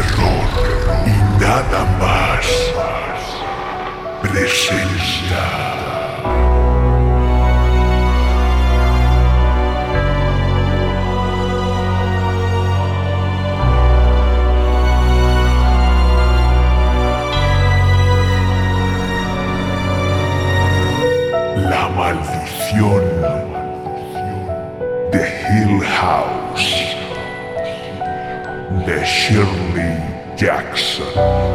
terror y nada más presenta La maldición de Hill House de Shirley Jackson.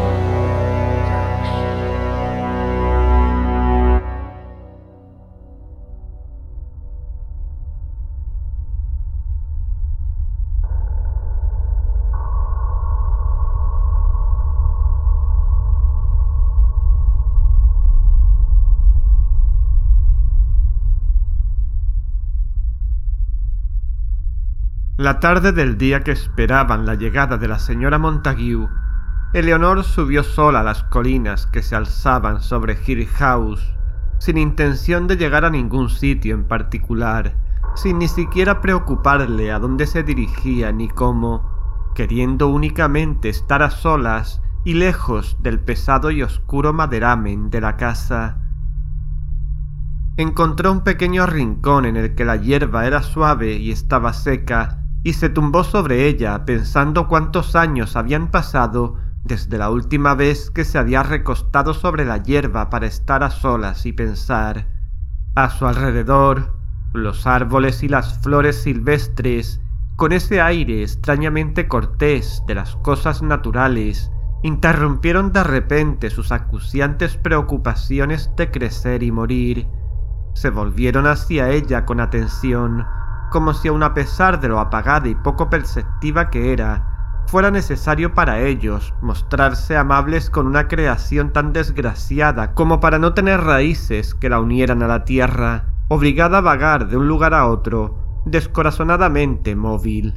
La tarde del día que esperaban la llegada de la señora Montague, Eleanor subió sola a las colinas que se alzaban sobre Hill House, sin intención de llegar a ningún sitio en particular, sin ni siquiera preocuparle a dónde se dirigía ni cómo, queriendo únicamente estar a solas y lejos del pesado y oscuro maderamen de la casa. Encontró un pequeño rincón en el que la hierba era suave y estaba seca, y se tumbó sobre ella pensando cuántos años habían pasado desde la última vez que se había recostado sobre la hierba para estar a solas y pensar. A su alrededor, los árboles y las flores silvestres, con ese aire extrañamente cortés de las cosas naturales, interrumpieron de repente sus acuciantes preocupaciones de crecer y morir. Se volvieron hacia ella con atención, como si aun a pesar de lo apagada y poco perceptiva que era, fuera necesario para ellos mostrarse amables con una creación tan desgraciada como para no tener raíces que la unieran a la tierra, obligada a vagar de un lugar a otro, descorazonadamente móvil.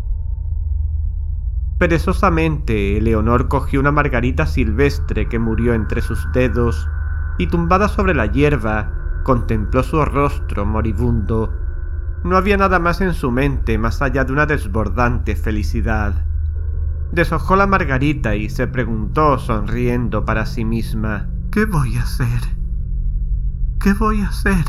Perezosamente, Eleanor cogió una margarita silvestre que murió entre sus dedos, y tumbada sobre la hierba, contempló su rostro moribundo. No había nada más en su mente más allá de una desbordante felicidad. Deshojó la margarita y se preguntó sonriendo para sí misma: ¿qué voy a hacer? ¿Qué voy a hacer?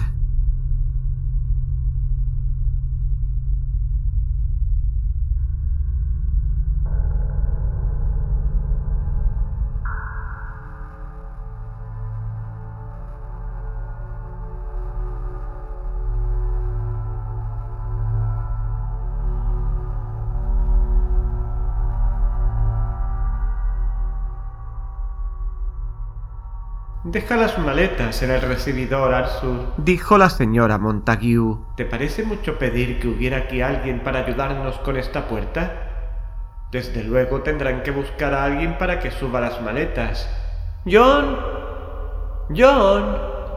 «Deja las maletas en el recibidor, Arthur», dijo la señora Montague. «¿Te parece mucho pedir que hubiera aquí alguien para ayudarnos con esta puerta? Desde luego tendrán que buscar a alguien para que suba las maletas. ¡John! ¡John!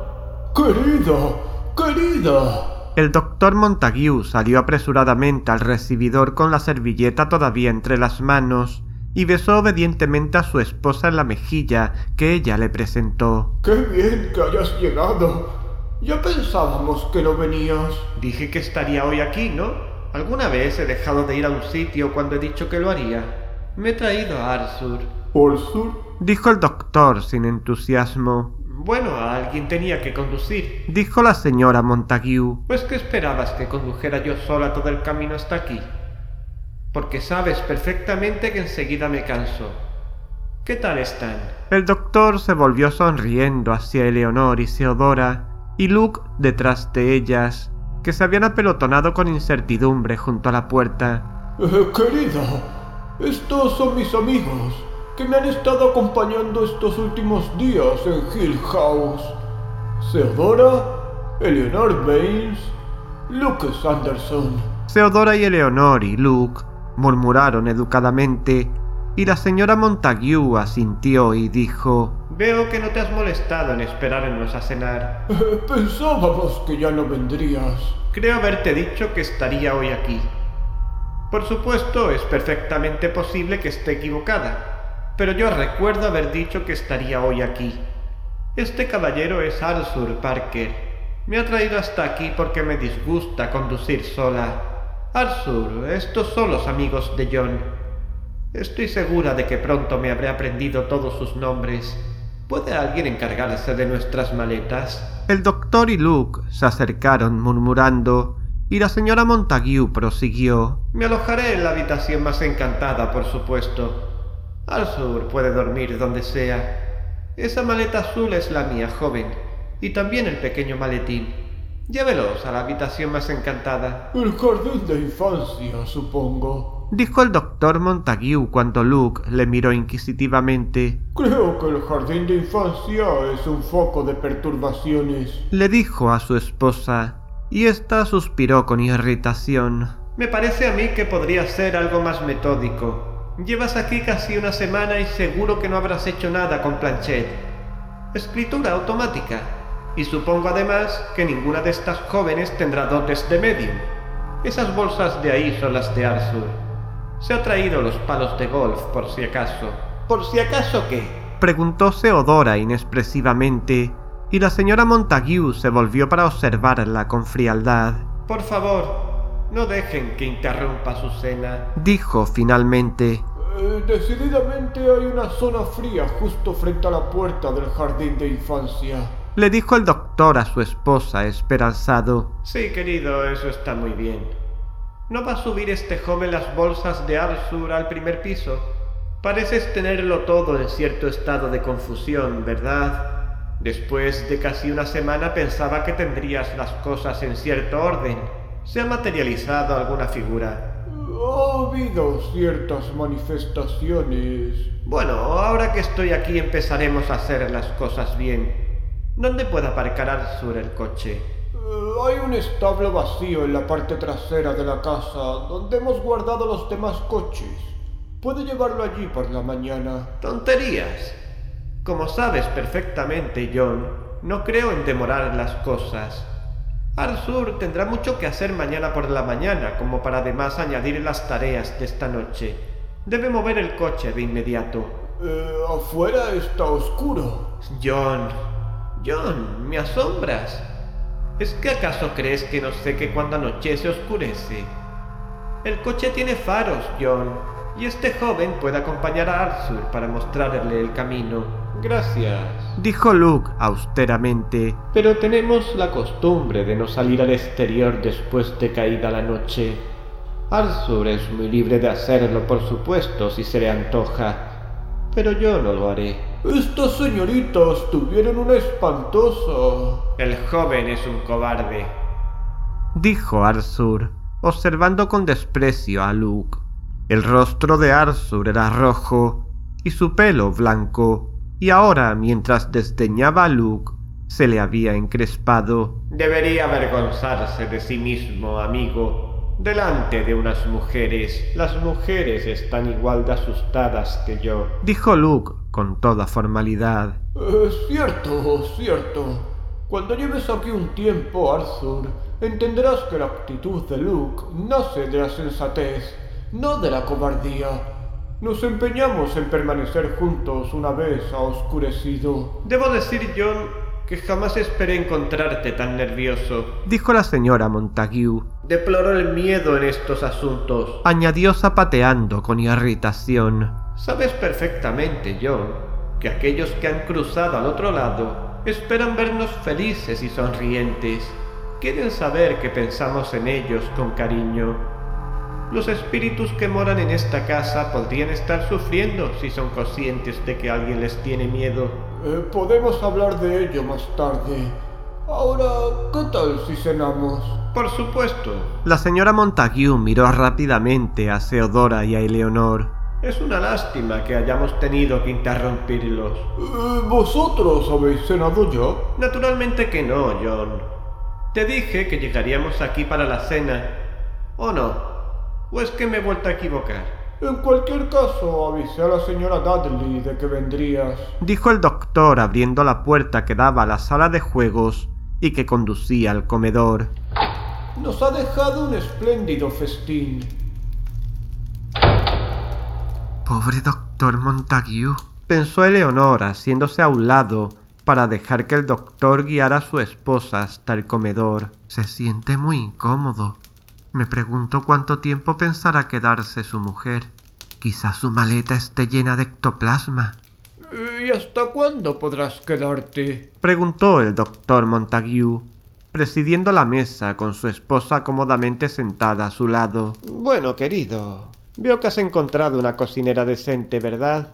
Querida. El doctor Montague salió apresuradamente al recibidor con la servilleta todavía entre las manos y besó obedientemente a su esposa en la mejilla que ella le presentó. ¡Qué bien que hayas llegado! Ya pensábamos que no venías. Dije que estaría hoy aquí, ¿no? ¿Alguna vez he dejado de ir a un sitio cuando he dicho que lo haría? Me he traído a Arthur. ¿Arthur? Dijo el doctor sin entusiasmo. Bueno, a alguien tenía que conducir, dijo la señora Montague. Pues ¿qué esperabas, que condujera yo sola todo el camino hasta aquí? Porque sabes perfectamente que enseguida me canso. ¿Qué tal están? El doctor se volvió sonriendo hacia Eleanor y Theodora, y Luke detrás de ellas, que se habían apelotonado con incertidumbre junto a la puerta. Querida, estos son mis amigos, que me han estado acompañando estos últimos días en Hill House. Theodora, Eleanor Baines, Luke Sanderson. Theodora y Eleanor y Luke murmuraron educadamente, y la señora Montague asintió y dijo: «Veo que no te has molestado en esperarnos a cenar». Pensábamos que ya no vendrías. Creo haberte dicho que estaría hoy aquí. Por supuesto, es perfectamente posible que esté equivocada, pero yo recuerdo haber dicho que estaría hoy aquí. Este caballero es Arthur Parker. Me ha traído hasta aquí porque me disgusta conducir sola. Arthur, estos son los amigos de John. Estoy segura de que pronto me habré aprendido todos sus nombres. ¿Puede alguien encargarse de nuestras maletas? El doctor y Luke se acercaron murmurando, y la señora Montague prosiguió. Me alojaré en la habitación más encantada, por supuesto. Arthur puede dormir donde sea. Esa maleta azul es la mía, joven, y también el pequeño maletín. Llévelos a la habitación más encantada. El jardín de infancia, supongo, dijo el doctor Montague cuando Luke le miró inquisitivamente. Creo que el jardín de infancia es un foco de perturbaciones, le dijo a su esposa, y ésta suspiró con irritación. Me parece a mí que podría ser algo más metódico. Llevas aquí casi una semana y seguro que no habrás hecho nada con Planchet. Escritura automática. Y supongo además que ninguna de estas jóvenes tendrá dotes de medium. Esas bolsas de ahí son las de Arthur. Se ha traído los palos de golf por si acaso. ¿Por si acaso qué? Preguntó Theodora inexpresivamente, y la señora Montague se volvió para observarla con frialdad. Por favor, no dejen que interrumpa su cena, dijo finalmente. Decididamente hay una zona fría justo frente a la puerta del jardín de infancia, le dijo el doctor a su esposa esperanzado. Sí, querido, eso está muy bien. ¿No va a subir este joven las bolsas de Arthur al primer piso? Pareces tenerlo todo en cierto estado de confusión, ¿verdad? Después de casi una semana pensaba que tendrías las cosas en cierto orden. ¿Se ha materializado alguna figura? Ha habido ciertas manifestaciones. Bueno, ahora que estoy aquí empezaremos a hacer las cosas bien. ¿Dónde puede aparcar Arthur el coche? Hay un establo vacío en la parte trasera de la casa donde hemos guardado los demás coches. Puede llevarlo allí por la mañana. ¡Tonterías! Como sabes perfectamente, John, no creo en demorar las cosas. Arthur tendrá mucho que hacer mañana por la mañana como para además añadir las tareas de esta noche. Debe mover el coche de inmediato. Afuera está oscuro. John, me asombras. ¿Es que acaso crees que no sé que cuando anochece oscurece? El coche tiene faros, John, y este joven puede acompañar a Arthur para mostrarle el camino. Gracias, dijo Luke austeramente. Pero tenemos la costumbre de no salir al exterior después de caída la noche. Arthur es muy libre de hacerlo, por supuesto, si se le antoja, pero yo no lo haré. Estas señoritas tuvieron una espantosa... El joven es un cobarde, dijo Arthur, observando con desprecio a Luke. El rostro de Arthur era rojo y su pelo blanco, y ahora, mientras desdeñaba a Luke, se le había encrespado. Debería avergonzarse de sí mismo, amigo, delante de unas mujeres. Las mujeres están igual de asustadas que yo, dijo Luke con toda formalidad. Cierto. Cuando lleves aquí un tiempo, Arthur, entenderás que la actitud de Luke nace de la sensatez, no de la cobardía. Nos empeñamos en permanecer juntos una vez ha oscurecido. Debo decir, John, que jamás esperé encontrarte tan nervioso, dijo la señora Montague. Deploro el miedo en estos asuntos, añadió zapateando con irritación. Sabes perfectamente, John, que aquellos que han cruzado al otro lado esperan vernos felices y sonrientes. Quieren saber que pensamos en ellos con cariño. Los espíritus que moran en esta casa podrían estar sufriendo si son conscientes de que alguien les tiene miedo. Podemos hablar de ello más tarde. Ahora, ¿qué tal si cenamos? Por supuesto. La señora Montague miró rápidamente a Theodora y a Eleanor. Es una lástima que hayamos tenido que interrumpirlos. ¿Vosotros habéis cenado ya? Naturalmente que no, John. Te dije que llegaríamos aquí para la cena. ¿O no? ¿O es que me he vuelto a equivocar? En cualquier caso, avisé a la señora Dudley de que vendrías, dijo el doctor abriendo la puerta que daba a la sala de juegos y que conducía al comedor. Nos ha dejado un espléndido festín. Pobre doctor Montague, pensó Eleanor haciéndose a un lado para dejar que el doctor guiara a su esposa hasta el comedor. Se siente muy incómodo. Me pregunto cuánto tiempo pensará quedarse su mujer. Quizá su maleta esté llena de ectoplasma. ¿Y hasta cuándo podrás quedarte? Preguntó el doctor Montague, presidiendo la mesa con su esposa cómodamente sentada a su lado. Bueno, querido, veo que has encontrado una cocinera decente, ¿verdad?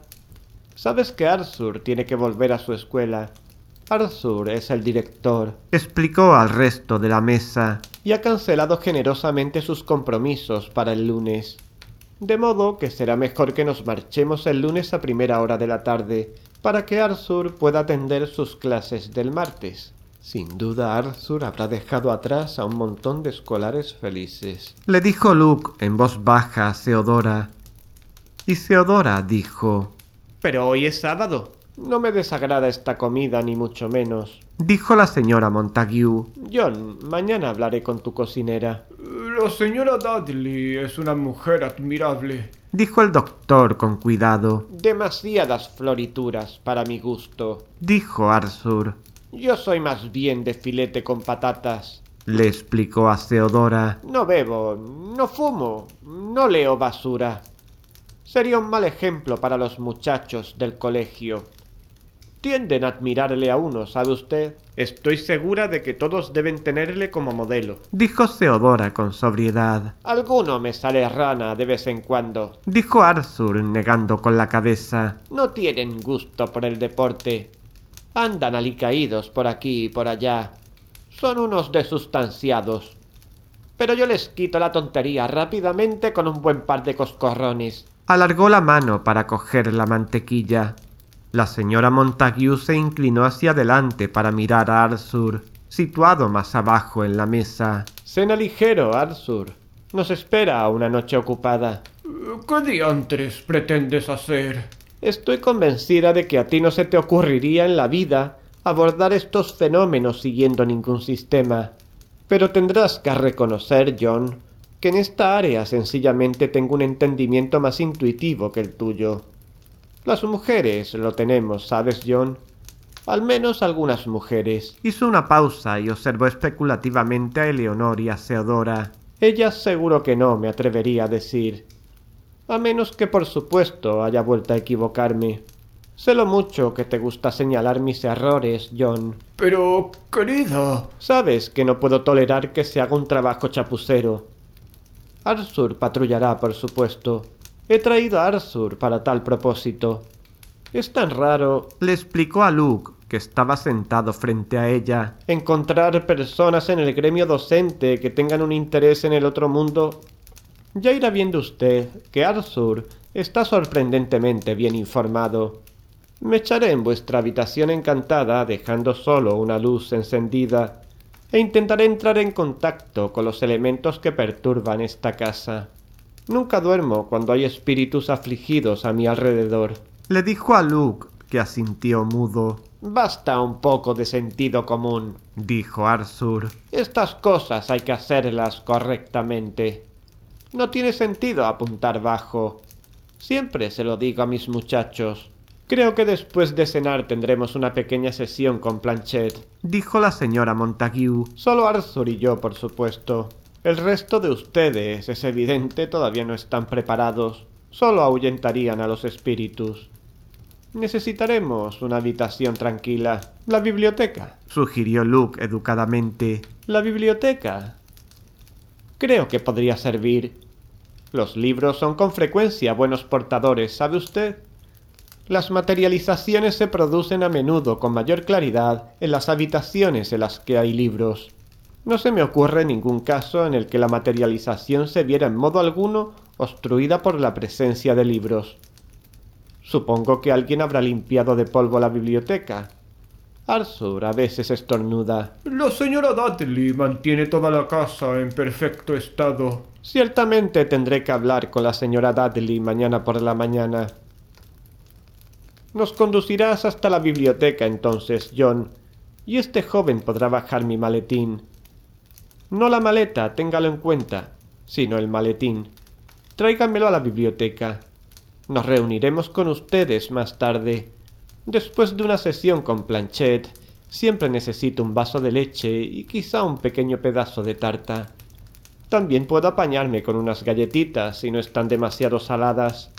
Sabes que Arthur tiene que volver a su escuela. Arthur es el director. Explicó al resto de la mesa. Y ha cancelado generosamente sus compromisos para el lunes. De modo que será mejor que nos marchemos el lunes a primera hora de la tarde, para que Arthur pueda atender sus clases del martes. Sin duda Arthur habrá dejado atrás a un montón de escolares felices. Le dijo Luke en voz baja a Theodora. Y Theodora dijo: Pero hoy es sábado. No me desagrada esta comida, ni mucho menos. Dijo la señora Montague. John, mañana hablaré con tu cocinera. La señora Dudley es una mujer admirable. Dijo el doctor con cuidado. Demasiadas florituras para mi gusto. Dijo Arthur. Yo soy más bien de filete con patatas. Le explicó a Theodora. No bebo, no fumo, no leo basura. Sería un mal ejemplo para los muchachos del colegio. Tienden a admirarle a uno, ¿sabe usted? Estoy segura de que todos deben tenerle como modelo. Dijo Theodora con sobriedad. Alguno me sale rana de vez en cuando. Dijo Arthur negando con la cabeza. No tienen gusto por el deporte. Andan alicaídos por aquí y por allá. Son unos desustanciados. Pero yo les quito la tontería rápidamente con un buen par de coscorrones. Alargó la mano para coger la mantequilla. La señora Montague se inclinó hacia adelante para mirar a Arthur, situado más abajo en la mesa. Cena ligero, Arthur. Nos espera una noche ocupada. ¿Qué diantres pretendes hacer? Estoy convencida de que a ti no se te ocurriría en la vida abordar estos fenómenos siguiendo ningún sistema. Pero tendrás que reconocer, John, que en esta área sencillamente tengo un entendimiento más intuitivo que el tuyo. Las mujeres lo tenemos, ¿sabes, John? Al menos algunas mujeres. Hizo una pausa y observó especulativamente a Eleonor y a Theodora. Ellas seguro que no me atrevería a decir. A menos que, por supuesto, haya vuelto a equivocarme. Sé lo mucho que te gusta señalar mis errores, John. Pero, querida... Sabes que no puedo tolerar que se haga un trabajo chapucero. Arthur patrullará, por supuesto. He traído a Arthur para tal propósito. Es tan raro, le explicó a Luke, que estaba sentado frente a ella, encontrar personas en el gremio docente que tengan un interés en el otro mundo. Ya irá viendo usted que Arthur está sorprendentemente bien informado. Me echaré en vuestra habitación encantada dejando solo una luz encendida e intentaré entrar en contacto con los elementos que perturban esta casa. Nunca duermo cuando hay espíritus afligidos a mi alrededor. Le dijo a Luke, que asintió mudo. Basta un poco de sentido común, dijo Arthur. Estas cosas hay que hacerlas correctamente. No tiene sentido apuntar bajo. Siempre se lo digo a mis muchachos. Creo que después de cenar tendremos una pequeña sesión con Planchet, dijo la señora Montague. Solo Arthur y yo, por supuesto. El resto de ustedes, es evidente, todavía no están preparados. Solo ahuyentarían a los espíritus. Necesitaremos una habitación tranquila. La biblioteca, sugirió Luke educadamente. La biblioteca. Creo que podría servir. Los libros son con frecuencia buenos portadores, ¿sabe usted? Las materializaciones se producen a menudo con mayor claridad en las habitaciones en las que hay libros. No se me ocurre ningún caso en el que la materialización se viera en modo alguno obstruida por la presencia de libros. Supongo que alguien habrá limpiado de polvo la biblioteca. Arthur a veces estornuda. La señora Dudley mantiene toda la casa en perfecto estado. Ciertamente tendré que hablar con la señora Dudley mañana por la mañana. Nos conducirás hasta la biblioteca entonces, John, y este joven podrá bajar mi maletín. No la maleta, téngalo en cuenta, sino el maletín. Tráiganmelo a la biblioteca. Nos reuniremos con ustedes más tarde. Después de una sesión con Planchet, siempre necesito un vaso de leche y quizá un pequeño pedazo de tarta. También puedo apañarme con unas galletitas si no están demasiado saladas.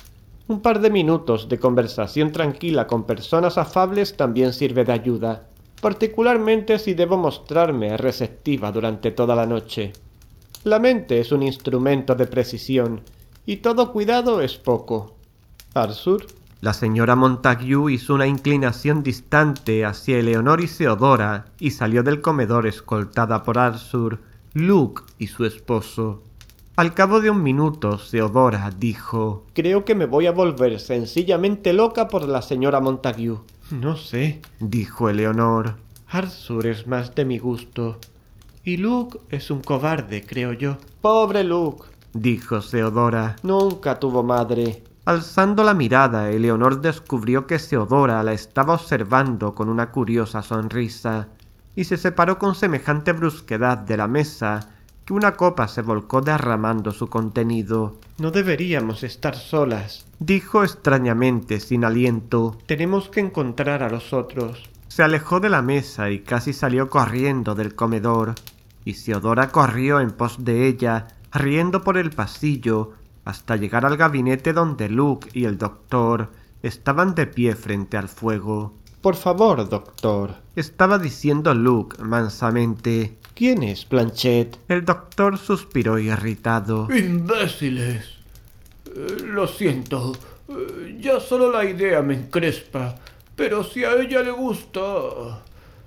Un par de minutos de conversación tranquila con personas afables también sirve de ayuda, particularmente si debo mostrarme receptiva durante toda la noche. La mente es un instrumento de precisión, y todo cuidado es poco. ¿Arthur? La señora Montague hizo una inclinación distante hacia Eleonor y Theodora y salió del comedor escoltada por Arthur, Luke y su esposo. Al cabo de un minuto, Theodora dijo: «Creo que me voy a volver sencillamente loca por la señora Montague». «No sé», dijo Eleonor. «Arthur es más de mi gusto. Y Luke es un cobarde, creo yo». «Pobre Luke», dijo Theodora. «Nunca tuvo madre». Alzando la mirada, Eleonor descubrió que Theodora la estaba observando con una curiosa sonrisa, y se separó con semejante brusquedad de la mesa que una copa se volcó derramando su contenido. «No deberíamos estar solas», dijo extrañamente sin aliento. «Tenemos que encontrar a los otros». Se alejó de la mesa y casi salió corriendo del comedor, y Theodora corrió en pos de ella, riendo por el pasillo, hasta llegar al gabinete donde Luke y el doctor estaban de pie frente al fuego. «Por favor, doctor», estaba diciendo Luke mansamente. «¿Quién es Planchet?» El doctor suspiró irritado. ¡Imbéciles! Lo siento. Ya solo la idea me encrespa. Pero si a ella le gusta...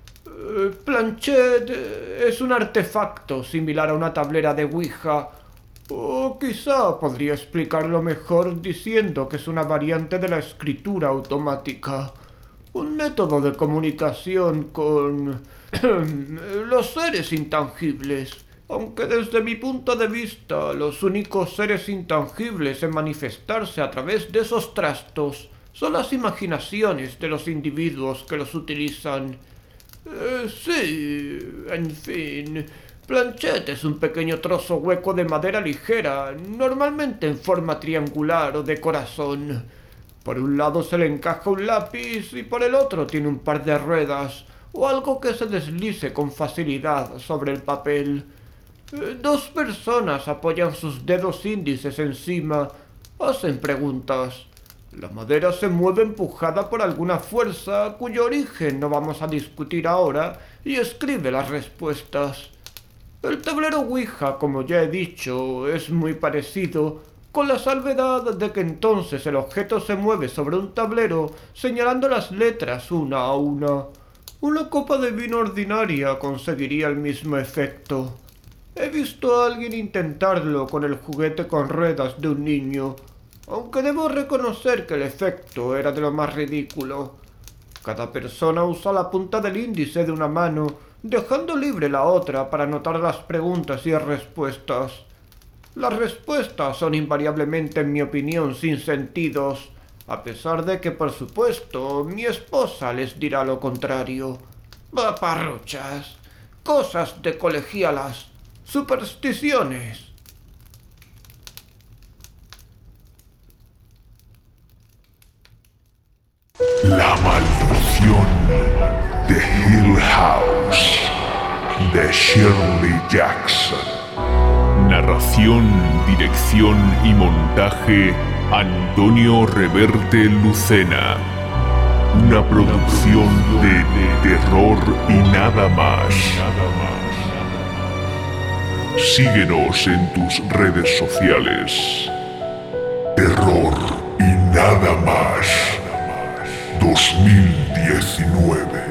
Planchet es un artefacto similar a una tablera de Ouija. O quizá podría explicarlo mejor diciendo que es una variante de la escritura automática. Un método de comunicación con los seres intangibles. Aunque desde mi punto de vista los únicos seres intangibles en manifestarse a través de esos trastos son las imaginaciones de los individuos que los utilizan. Sí, en fin, Planchet es un pequeño trozo hueco de madera ligera, normalmente en forma triangular o de corazón. Por un lado se le encaja un lápiz y por el otro tiene un par de ruedas o algo que se deslice con facilidad sobre el papel. Dos personas apoyan sus dedos índices encima, hacen preguntas. La madera se mueve empujada por alguna fuerza cuyo origen no vamos a discutir ahora y escribe las respuestas. El tablero Ouija, como ya he dicho, es muy parecido, con la salvedad de que entonces el objeto se mueve sobre un tablero señalando las letras una a una. Una copa de vino ordinaria conseguiría el mismo efecto. He visto a alguien intentarlo con el juguete con ruedas de un niño, aunque debo reconocer que el efecto era de lo más ridículo. Cada persona usa la punta del índice de una mano, dejando libre la otra para anotar las preguntas y respuestas. Las respuestas son invariablemente, en mi opinión, sin sentidos, a pesar de que, por supuesto, mi esposa les dirá lo contrario. Paparruchas, cosas de colegialas, supersticiones. La maldición de Hill House, de Shirley Jackson. Narración, dirección y montaje, Antonio Reverte Lucena. Una producción de terror y nada más. Síguenos en tus redes sociales. Terror y nada más 2019.